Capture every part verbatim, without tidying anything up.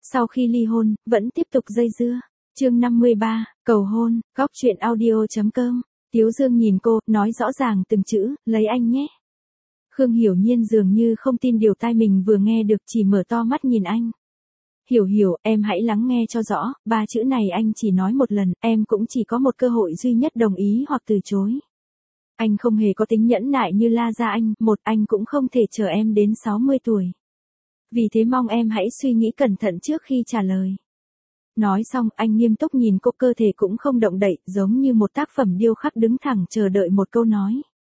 Sau khi ly hôn, vẫn tiếp tục dây dưa. Chương năm mươi ba, cầu hôn, góc truyện audio chấm com. Tiếu Dương nhìn cô, nói rõ ràng từng chữ, lấy anh nhé. Khương Hiểu Nhiên dường như không tin điều tai mình vừa nghe được, chỉ mở to mắt nhìn anh. Hiểu hiểu, em hãy lắng nghe cho rõ, ba chữ này anh chỉ nói một lần, em cũng chỉ có một cơ hội duy nhất đồng ý hoặc từ chối. Anh không hề có tính nhẫn nại như La Gia Anh, một anh cũng không thể chờ em đến sáu mươi tuổi. Vì thế mong em hãy suy nghĩ cẩn thận trước khi trả lời. Nói xong, anh nghiêm túc nhìn cô, cơ thể cũng không động đậy, giống như một tác phẩm điêu khắc đứng thẳng chờ đợi một câu nói.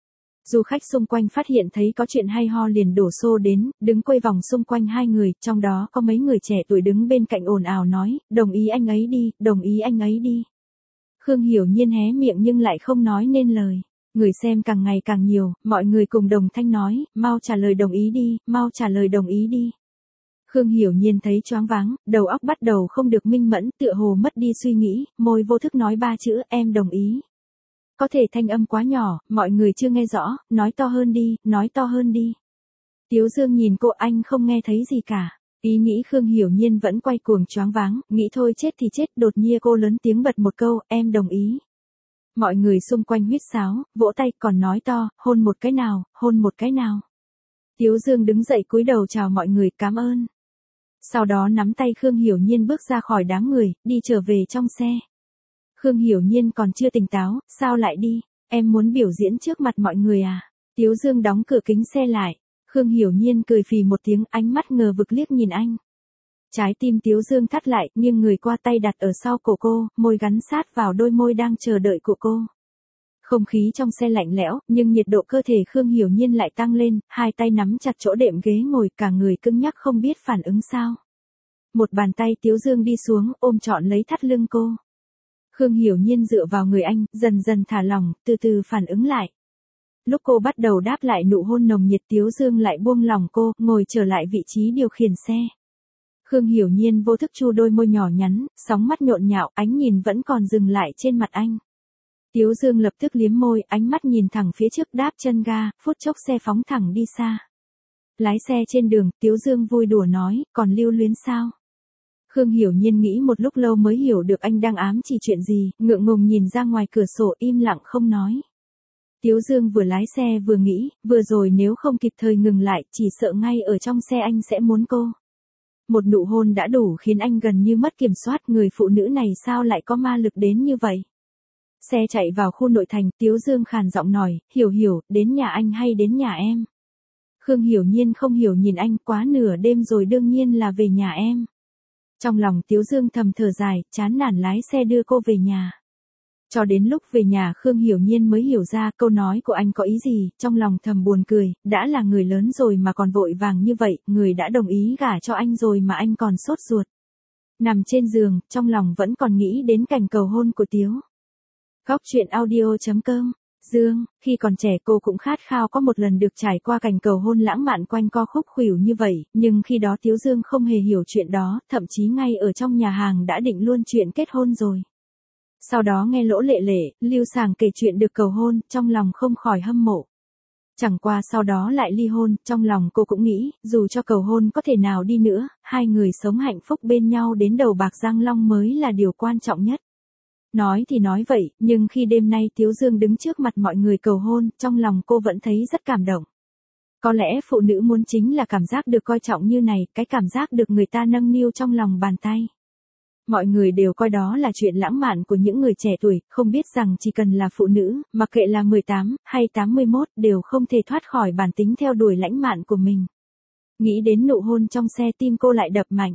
Du khách xung quanh phát hiện thấy có chuyện hay ho liền đổ xô đến, đứng quây vòng xung quanh hai người, trong đó có mấy người trẻ tuổi đứng bên cạnh ồn ào nói, đồng ý anh ấy đi, đồng ý anh ấy đi. Khương Hiểu Nhiên hé miệng nhưng lại không nói nên lời. Người xem càng ngày càng nhiều, mọi người cùng đồng thanh nói, mau trả lời đồng ý đi, mau trả lời đồng ý đi. Khương Hiểu Nhiên thấy choáng váng, đầu óc bắt đầu không được minh mẫn, tựa hồ mất đi suy nghĩ, môi vô thức nói ba chữ, em đồng ý. Có thể thanh âm quá nhỏ, mọi người chưa nghe rõ, nói to hơn đi, nói to hơn đi. Tiếu Dương nhìn cô, anh không nghe thấy gì cả. Ý nghĩ Khương Hiểu Nhiên vẫn quay cuồng choáng váng, nghĩ thôi chết thì chết, đột nhiên cô lớn tiếng bật một câu, em đồng ý. Mọi người xung quanh huýt sáo, vỗ tay, còn nói to, hôn một cái nào, hôn một cái nào. Tiếu Dương đứng dậy cúi đầu chào mọi người, cảm ơn. Sau đó nắm tay Khương Hiểu Nhiên bước ra khỏi đám người, đi trở về trong xe. Khương Hiểu Nhiên còn chưa tỉnh táo, sao lại đi, em muốn biểu diễn trước mặt mọi người à? Tiếu Dương đóng cửa kính xe lại. Khương Hiểu Nhiên cười phì một tiếng, ánh mắt ngờ vực liếc nhìn anh. Trái tim Tiếu Dương thắt lại, nghiêng người qua, tay đặt ở sau cổ cô, môi gắn sát vào đôi môi đang chờ đợi của cô. Không khí trong xe lạnh lẽo, nhưng nhiệt độ cơ thể Khương Hiểu Nhiên lại tăng lên, hai tay nắm chặt chỗ đệm ghế ngồi, cả người cứng nhắc không biết phản ứng sao. Một bàn tay Tiếu Dương đi xuống, ôm trọn lấy thắt lưng cô. Khương Hiểu Nhiên dựa vào người anh, dần dần thả lỏng, từ từ phản ứng lại. Lúc cô bắt đầu đáp lại nụ hôn nồng nhiệt, Tiếu Dương lại buông lòng cô, ngồi trở lại vị trí điều khiển xe. Khương Hiểu Nhiên vô thức chu đôi môi nhỏ nhắn, sóng mắt nhộn nhạo, ánh nhìn vẫn còn dừng lại trên mặt anh. Tiếu Dương lập tức liếm môi, ánh mắt nhìn thẳng phía trước, đáp chân ga, phút chốc xe phóng thẳng đi xa. Lái xe trên đường, Tiếu Dương vui đùa nói, còn lưu luyến sao? Khương Hiểu Nhiên nghĩ một lúc lâu mới hiểu được anh đang ám chỉ chuyện gì, ngượng ngùng nhìn ra ngoài cửa sổ, im lặng không nói. Tiếu Dương vừa lái xe vừa nghĩ, vừa rồi nếu không kịp thời ngừng lại, chỉ sợ ngay ở trong xe anh sẽ muốn cô. Một nụ hôn đã đủ khiến anh gần như mất kiểm soát, người phụ nữ này sao lại có ma lực đến như vậy. Xe chạy vào khu nội thành, Tiếu Dương khàn giọng nói, Hiểu Hiểu, đến nhà anh hay đến nhà em? Khương Hiểu Nhiên không hiểu nhìn anh, quá nửa đêm rồi đương nhiên là về nhà em. Trong lòng Tiếu Dương thầm thở dài, chán nản lái xe đưa cô về nhà. Cho đến lúc về nhà Khương Hiểu Nhiên mới hiểu ra câu nói của anh có ý gì, trong lòng thầm buồn cười, đã là người lớn rồi mà còn vội vàng như vậy, người đã đồng ý gả cho anh rồi mà anh còn sốt ruột. Nằm trên giường, trong lòng vẫn còn nghĩ đến cảnh cầu hôn của Tiếu. Góc truyện audio chấm com. Dương, khi còn trẻ cô cũng khát khao có một lần được trải qua cảnh cầu hôn lãng mạn quanh co khúc khuỷu như vậy, nhưng khi đó Tiếu Dương không hề hiểu chuyện đó, thậm chí ngay ở trong nhà hàng đã định luôn chuyện kết hôn rồi. Sau đó nghe Lỗ Lệ Lệ, Lưu Sàng kể chuyện được cầu hôn, trong lòng không khỏi hâm mộ. Chẳng qua sau đó lại ly hôn, trong lòng cô cũng nghĩ, dù cho cầu hôn có thể nào đi nữa, hai người sống hạnh phúc bên nhau đến đầu bạc răng long mới là điều quan trọng nhất. Nói thì nói vậy, nhưng khi đêm nay Tiếu Dương đứng trước mặt mọi người cầu hôn, trong lòng cô vẫn thấy rất cảm động. Có lẽ phụ nữ muốn chính là cảm giác được coi trọng như này, cái cảm giác được người ta nâng niu trong lòng bàn tay. Mọi người đều coi đó là chuyện lãng mạn của những người trẻ tuổi, không biết rằng chỉ cần là phụ nữ, mặc kệ là mười tám hay tám mươi mốt, đều không thể thoát khỏi bản tính theo đuổi lãng mạn của mình. Nghĩ đến nụ hôn trong xe, tim cô lại đập mạnh.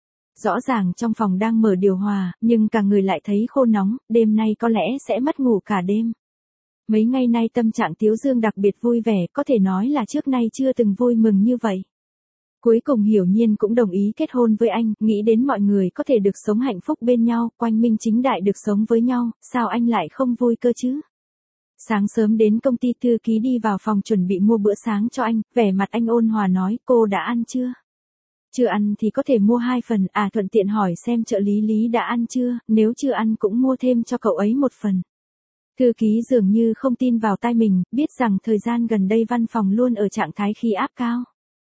Rõ ràng trong phòng đang mở điều hòa, nhưng cả người lại thấy khô nóng, đêm nay có lẽ sẽ mất ngủ cả đêm. Mấy ngày nay tâm trạng Tiếu Dương đặc biệt vui vẻ, có thể nói là trước nay chưa từng vui mừng như vậy. Cuối cùng Hiểu Nhiên cũng đồng ý kết hôn với anh, nghĩ đến mọi người có thể được sống hạnh phúc bên nhau, quang minh chính đại được sống với nhau, sao anh lại không vui cơ chứ? Sáng sớm đến công ty, thư ký đi vào phòng chuẩn bị mua bữa sáng cho anh, vẻ mặt anh ôn hòa nói, cô đã ăn chưa? Chưa ăn thì có thể mua hai phần, à thuận tiện hỏi xem trợ lý Lý đã ăn chưa, nếu chưa ăn cũng mua thêm cho cậu ấy một phần. Thư ký dường như không tin vào tai mình, biết rằng thời gian gần đây văn phòng luôn ở trạng thái khí áp cao.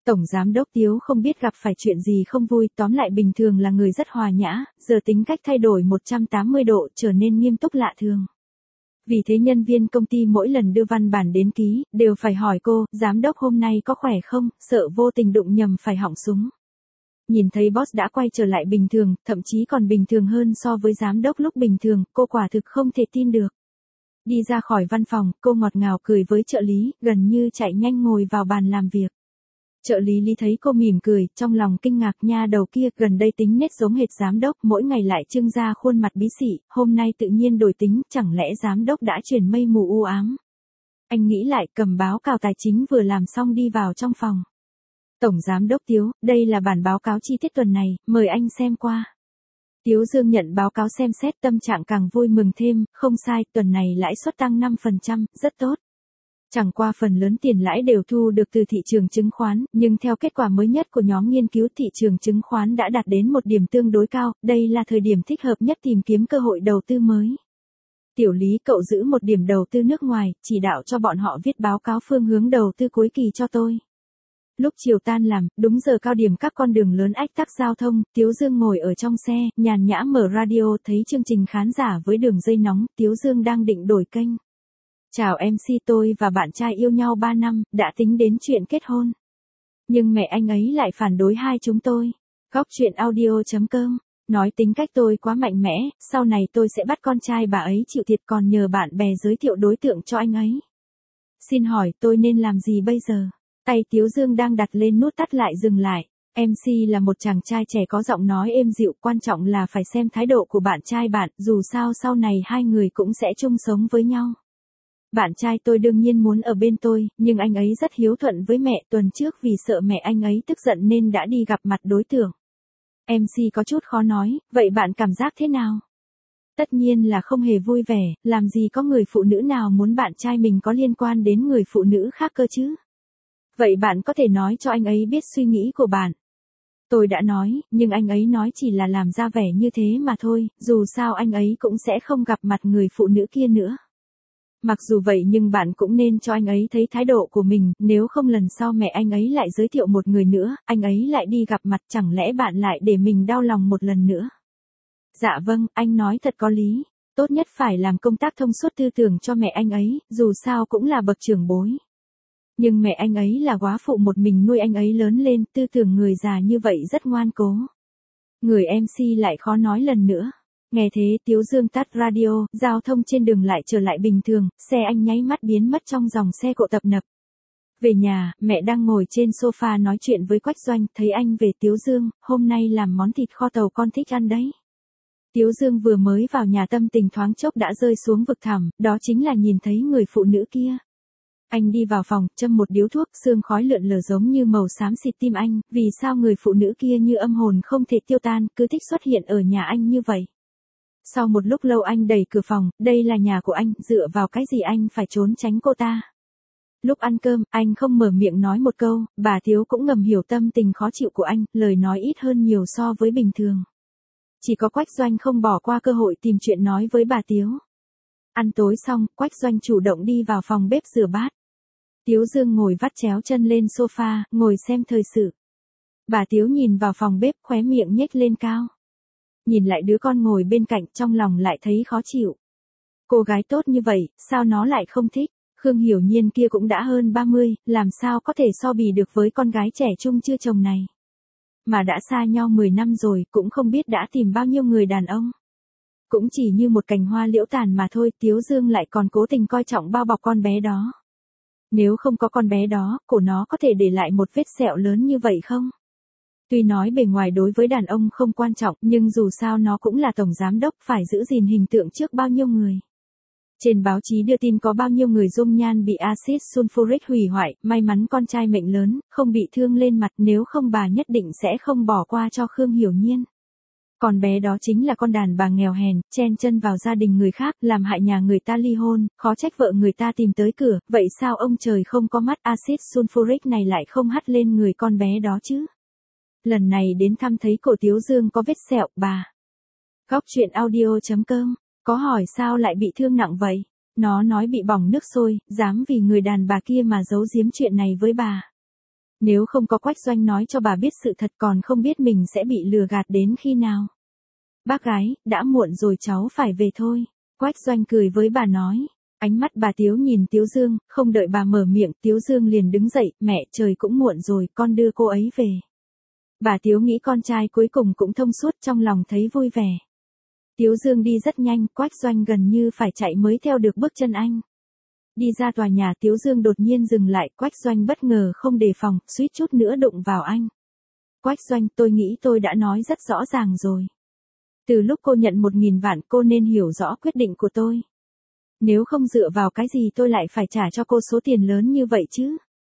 Tổng giám đốc Tiếu không biết gặp phải chuyện gì không vui, tóm lại bình thường là người rất hòa nhã, giờ tính cách thay đổi một trăm tám mươi độ, trở nên nghiêm túc lạ thường. Vì thế nhân viên công ty mỗi lần đưa văn bản đến ký, đều phải hỏi cô, giám đốc hôm nay có khỏe không, sợ vô tình đụng nhầm phải họng súng. Nhìn thấy boss đã quay trở lại bình thường, thậm chí còn bình thường hơn so với giám đốc lúc bình thường, cô quả thực không thể tin được. Đi ra khỏi văn phòng, cô ngọt ngào cười với trợ lý, gần như chạy nhanh ngồi vào bàn làm việc. Trợ lý Lý thấy cô mỉm cười, trong lòng kinh ngạc, nha đầu kia gần đây tính nết giống hệt giám đốc, mỗi ngày lại trưng ra khuôn mặt bí xị, hôm nay tự nhiên đổi tính, chẳng lẽ giám đốc đã chuyển mây mù u ám. Anh nghĩ lại, cầm báo cáo tài chính vừa làm xong đi vào trong phòng. Tổng giám đốc Tiếu, đây là bản báo cáo chi tiết tuần này, mời anh xem qua. Tiếu Dương nhận báo cáo xem xét, tâm trạng càng vui mừng thêm, không sai, tuần này lãi suất tăng năm phần trăm, rất tốt. Chẳng qua phần lớn tiền lãi đều thu được từ thị trường chứng khoán, nhưng theo kết quả mới nhất của nhóm nghiên cứu thị trường chứng khoán đã đạt đến một điểm tương đối cao, đây là thời điểm thích hợp nhất tìm kiếm cơ hội đầu tư mới. Tiểu Lý, cậu giữ một điểm đầu tư nước ngoài, chỉ đạo cho bọn họ viết báo cáo phương hướng đầu tư cuối kỳ cho tôi. Lúc chiều tan làm, đúng giờ cao điểm các con đường lớn ách tắc giao thông, Tiếu Dương ngồi ở trong xe, nhàn nhã mở radio thấy chương trình khán giả với đường dây nóng, Tiếu Dương đang định đổi kênh. Chào em xê, tôi và bạn trai yêu nhau ba năm, đã tính đến chuyện kết hôn. Nhưng mẹ anh ấy lại phản đối hai chúng tôi. Góc chuyện audio chấm com, nói tính cách tôi quá mạnh mẽ, sau này tôi sẽ bắt con trai bà ấy chịu thiệt, còn nhờ bạn bè giới thiệu đối tượng cho anh ấy. Xin hỏi tôi nên làm gì bây giờ? Tay Tiếu Dương đang đặt lên nút tắt lại dừng lại. em xê là một chàng trai trẻ có giọng nói êm dịu, quan trọng là phải xem thái độ của bạn trai bạn, dù sao sau này hai người cũng sẽ chung sống với nhau. Bạn trai tôi đương nhiên muốn ở bên tôi, nhưng anh ấy rất hiếu thuận với mẹ, tuần trước vì sợ mẹ anh ấy tức giận nên đã đi gặp mặt đối tượng. em xê có chút khó nói, vậy bạn cảm giác thế nào? Tất nhiên là không hề vui vẻ, làm gì có người phụ nữ nào muốn bạn trai mình có liên quan đến người phụ nữ khác cơ chứ? Vậy bạn có thể nói cho anh ấy biết suy nghĩ của bạn. Tôi đã nói, nhưng anh ấy nói chỉ là làm ra vẻ như thế mà thôi, dù sao anh ấy cũng sẽ không gặp mặt người phụ nữ kia nữa. Mặc dù vậy nhưng bạn cũng nên cho anh ấy thấy thái độ của mình, nếu không lần sau mẹ anh ấy lại giới thiệu một người nữa, anh ấy lại đi gặp mặt, chẳng lẽ bạn lại để mình đau lòng một lần nữa. Dạ vâng, anh nói thật có lý, tốt nhất phải làm công tác thông suốt tư tưởng cho mẹ anh ấy, dù sao cũng là bậc trưởng bối. Nhưng mẹ anh ấy là góa phụ một mình nuôi anh ấy lớn lên, tư tưởng người già như vậy rất ngoan cố. Người em xê lại khó nói lần nữa. Nghe thế Tiếu Dương tắt radio, giao thông trên đường lại trở lại bình thường, xe anh nháy mắt biến mất trong dòng xe cộ tập nập. Về nhà, mẹ đang ngồi trên sofa nói chuyện với Quách Doanh, thấy anh về. Tiếu Dương, hôm nay làm món thịt kho tàu con thích ăn đấy. Tiếu Dương vừa mới vào nhà tâm tình thoáng chốc đã rơi xuống vực thẳm, đó chính là nhìn thấy người phụ nữ kia. Anh đi vào phòng, châm một điếu thuốc, sương khói lượn lờ giống như màu xám xịt tim anh, vì sao người phụ nữ kia như âm hồn không thể tiêu tan, cứ thích xuất hiện ở nhà anh như vậy. Sau một lúc lâu anh đẩy cửa phòng, đây là nhà của anh, dựa vào cái gì anh phải trốn tránh cô ta. Lúc ăn cơm, anh không mở miệng nói một câu, bà Tiếu cũng ngầm hiểu tâm tình khó chịu của anh, lời nói ít hơn nhiều so với bình thường. Chỉ có Quách Doanh không bỏ qua cơ hội tìm chuyện nói với bà Tiếu. Ăn tối xong, Quách Doanh chủ động đi vào phòng bếp rửa bát. Tiếu Dương ngồi vắt chéo chân lên sofa, ngồi xem thời sự. Bà Tiếu nhìn vào phòng bếp, khóe miệng nhếch lên cao. Nhìn lại đứa con ngồi bên cạnh, trong lòng lại thấy khó chịu. Cô gái tốt như vậy, sao nó lại không thích? Khương Hiểu Nhiên kia cũng đã hơn ba mươi, làm sao có thể so bì được với con gái trẻ trung chưa chồng này. Mà đã xa nhau mười năm rồi, cũng không biết đã tìm bao nhiêu người đàn ông. Cũng chỉ như một cành hoa liễu tàn mà thôi, Tiếu Dương lại còn cố tình coi trọng bao bọc con bé đó. Nếu không có con bé đó, cổ nó có thể để lại một vết sẹo lớn như vậy không? Tuy nói bề ngoài đối với đàn ông không quan trọng, nhưng dù sao nó cũng là tổng giám đốc, phải giữ gìn hình tượng trước bao nhiêu người. Trên báo chí đưa tin có bao nhiêu người dung nhan bị axit sulfuric hủy hoại, may mắn con trai mệnh lớn, không bị thương lên mặt, nếu không bà nhất định sẽ không bỏ qua cho Khương Hiểu Nhiên. Còn bé đó chính là con đàn bà nghèo hèn, chen chân vào gia đình người khác, làm hại nhà người ta ly hôn, khó trách vợ người ta tìm tới cửa, vậy sao ông trời không có mắt axit sulfuric này lại không hắt lên người con bé đó chứ? Lần này đến thăm thấy cổ Tiếu Dương có vết sẹo, bà. Góc chuyện audio chấm com, có hỏi sao lại bị thương nặng vậy? Nó nói bị bỏng nước sôi, dám vì người đàn bà kia mà giấu giếm chuyện này với bà. Nếu không có Quách Doanh nói cho bà biết sự thật còn không biết mình sẽ bị lừa gạt đến khi nào. Bác gái, đã muộn rồi cháu phải về thôi. Quách Doanh cười với bà nói. Ánh mắt bà Tiếu nhìn Tiếu Dương, không đợi bà mở miệng, Tiếu Dương liền đứng dậy, mẹ trời cũng muộn rồi, con đưa cô ấy về. Bà Tiếu nghĩ con trai cuối cùng cũng thông suốt, trong lòng thấy vui vẻ. Tiếu Dương đi rất nhanh, Quách Doanh gần như phải chạy mới theo được bước chân anh. Đi ra tòa nhà Tiếu Dương đột nhiên dừng lại, Quách Doanh bất ngờ không đề phòng, suýt chút nữa đụng vào anh. Quách Doanh, tôi nghĩ tôi đã nói rất rõ ràng rồi. Từ lúc cô nhận một nghìn vạn cô nên hiểu rõ quyết định của tôi. Nếu không dựa vào cái gì tôi lại phải trả cho cô số tiền lớn như vậy chứ?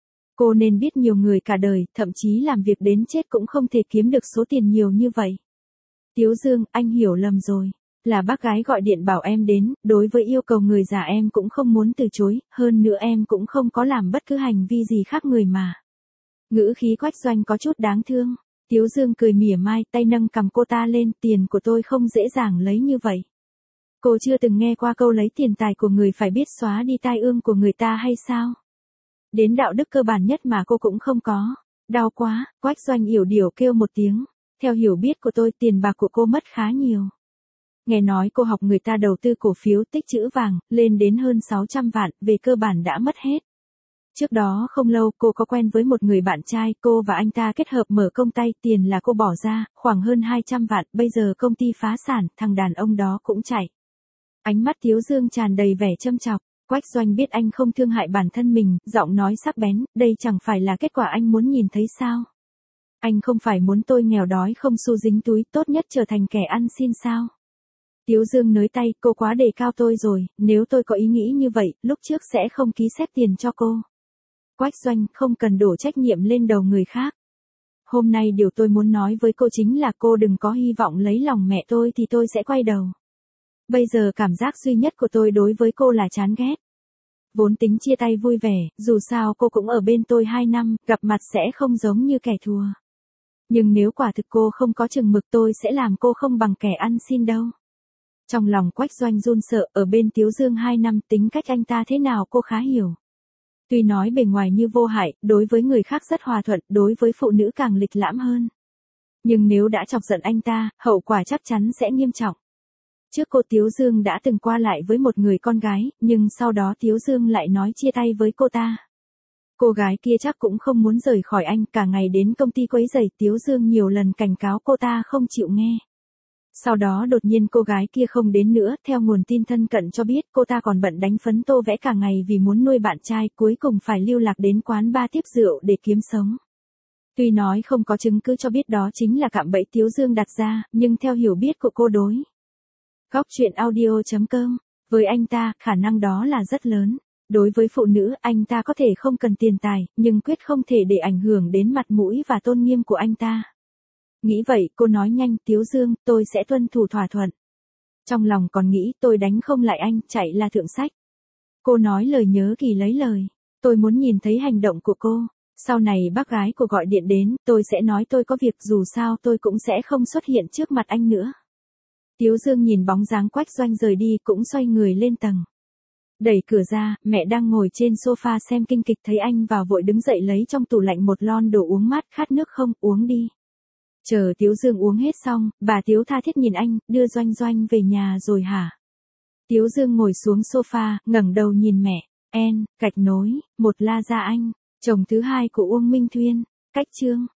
Cô nên biết nhiều người cả đời, thậm chí làm việc đến chết cũng không thể kiếm được số tiền nhiều như vậy. Tiếu Dương, anh hiểu lầm rồi. Là bác gái gọi điện bảo em đến, đối với yêu cầu người già em cũng không muốn từ chối, hơn nữa em cũng không có làm bất cứ hành vi gì khác người mà. Ngữ khí Quách Doanh có chút đáng thương. Tiếu Dương cười mỉa mai, tay nâng cầm cô ta lên, tiền của tôi không dễ dàng lấy như vậy. Cô chưa từng nghe qua câu lấy tiền tài của người phải biết xóa đi tai ương của người ta hay sao? Đến đạo đức cơ bản nhất mà cô cũng không có. Đau quá, Quách Doanh yểu điệu kêu một tiếng. Theo hiểu biết của tôi tiền bạc của cô mất khá nhiều. Nghe nói cô học người ta đầu tư cổ phiếu tích trữ vàng, lên đến hơn sáu trăm vạn, về cơ bản đã mất hết. Trước đó không lâu cô có quen với một người bạn trai, cô và anh ta kết hợp mở công ty, tiền là cô bỏ ra, khoảng hơn hai trăm vạn, bây giờ công ty phá sản, thằng đàn ông đó cũng chạy. Ánh mắt Tiếu Dương tràn đầy vẻ châm chọc, Quách Doanh biết anh không thương hại bản thân mình, giọng nói sắc bén, đây chẳng phải là kết quả anh muốn nhìn thấy sao? Anh không phải muốn tôi nghèo đói không xu dính túi, tốt nhất trở thành kẻ ăn xin sao? Tiếu Dương nới tay, cô quá đề cao tôi rồi, nếu tôi có ý nghĩ như vậy, lúc trước sẽ không ký xếp tiền cho cô. Quách Doanh, không cần đổ trách nhiệm lên đầu người khác. Hôm nay điều tôi muốn nói với cô chính là cô đừng có hy vọng lấy lòng mẹ tôi thì tôi sẽ quay đầu. Bây giờ cảm giác duy nhất của tôi đối với cô là chán ghét. Vốn tính chia tay vui vẻ, dù sao cô cũng ở bên tôi hai năm, gặp mặt sẽ không giống như kẻ thua. Nhưng nếu quả thực cô không có chừng mực tôi sẽ làm cô không bằng kẻ ăn xin đâu. Trong lòng Quách Doanh run sợ, ở bên Tiếu Dương hai năm, tính cách anh ta thế nào cô khá hiểu. Tuy nói bề ngoài như vô hại, đối với người khác rất hòa thuận, đối với phụ nữ càng lịch lãm hơn. Nhưng nếu đã chọc giận anh ta, hậu quả chắc chắn sẽ nghiêm trọng. Trước cô Tiếu Dương đã từng qua lại với một người con gái, nhưng sau đó Tiếu Dương lại nói chia tay với cô ta. Cô gái kia chắc cũng không muốn rời khỏi anh, cả ngày đến công ty quấy rầy, Tiếu Dương nhiều lần cảnh cáo cô ta không chịu nghe. Sau đó đột nhiên cô gái kia không đến nữa, theo nguồn tin thân cận cho biết cô ta còn bận đánh phấn tô vẽ cả ngày vì muốn nuôi bạn trai, cuối cùng phải lưu lạc đến quán bar tiếp rượu để kiếm sống. Tuy nói không có chứng cứ cho biết đó chính là cạm bẫy Tiếu Dương đặt ra, nhưng theo hiểu biết của cô đối. Góc truyện audio chấm com, với anh ta, khả năng đó là rất lớn. Đối với phụ nữ, anh ta có thể không cần tiền tài, nhưng quyết không thể để ảnh hưởng đến mặt mũi và tôn nghiêm của anh ta. Nghĩ vậy, cô nói nhanh, Tiếu Dương, tôi sẽ tuân thủ thỏa thuận. Trong lòng còn nghĩ, tôi đánh không lại anh, chạy là thượng sách. Cô nói lời nhớ kỳ lấy lời. Tôi muốn nhìn thấy hành động của cô. Sau này bác gái của gọi điện đến, tôi sẽ nói tôi có việc, dù sao tôi cũng sẽ không xuất hiện trước mặt anh nữa. Tiếu Dương nhìn bóng dáng Quách Doanh rời đi cũng xoay người lên tầng. Đẩy cửa ra, mẹ đang ngồi trên sofa xem kinh kịch thấy anh vào vội đứng dậy lấy trong tủ lạnh một lon đồ uống mát, khát nước không, uống đi. Chờ Tiếu Dương uống hết xong, bà Tiếu tha thiết nhìn anh, đưa Doanh Doanh về nhà rồi hả? Tiếu Dương ngồi xuống sofa, ngẩng đầu nhìn mẹ, en, gạch nối, một la ra anh, chồng thứ hai của Uông Minh Thuyên, cách chương.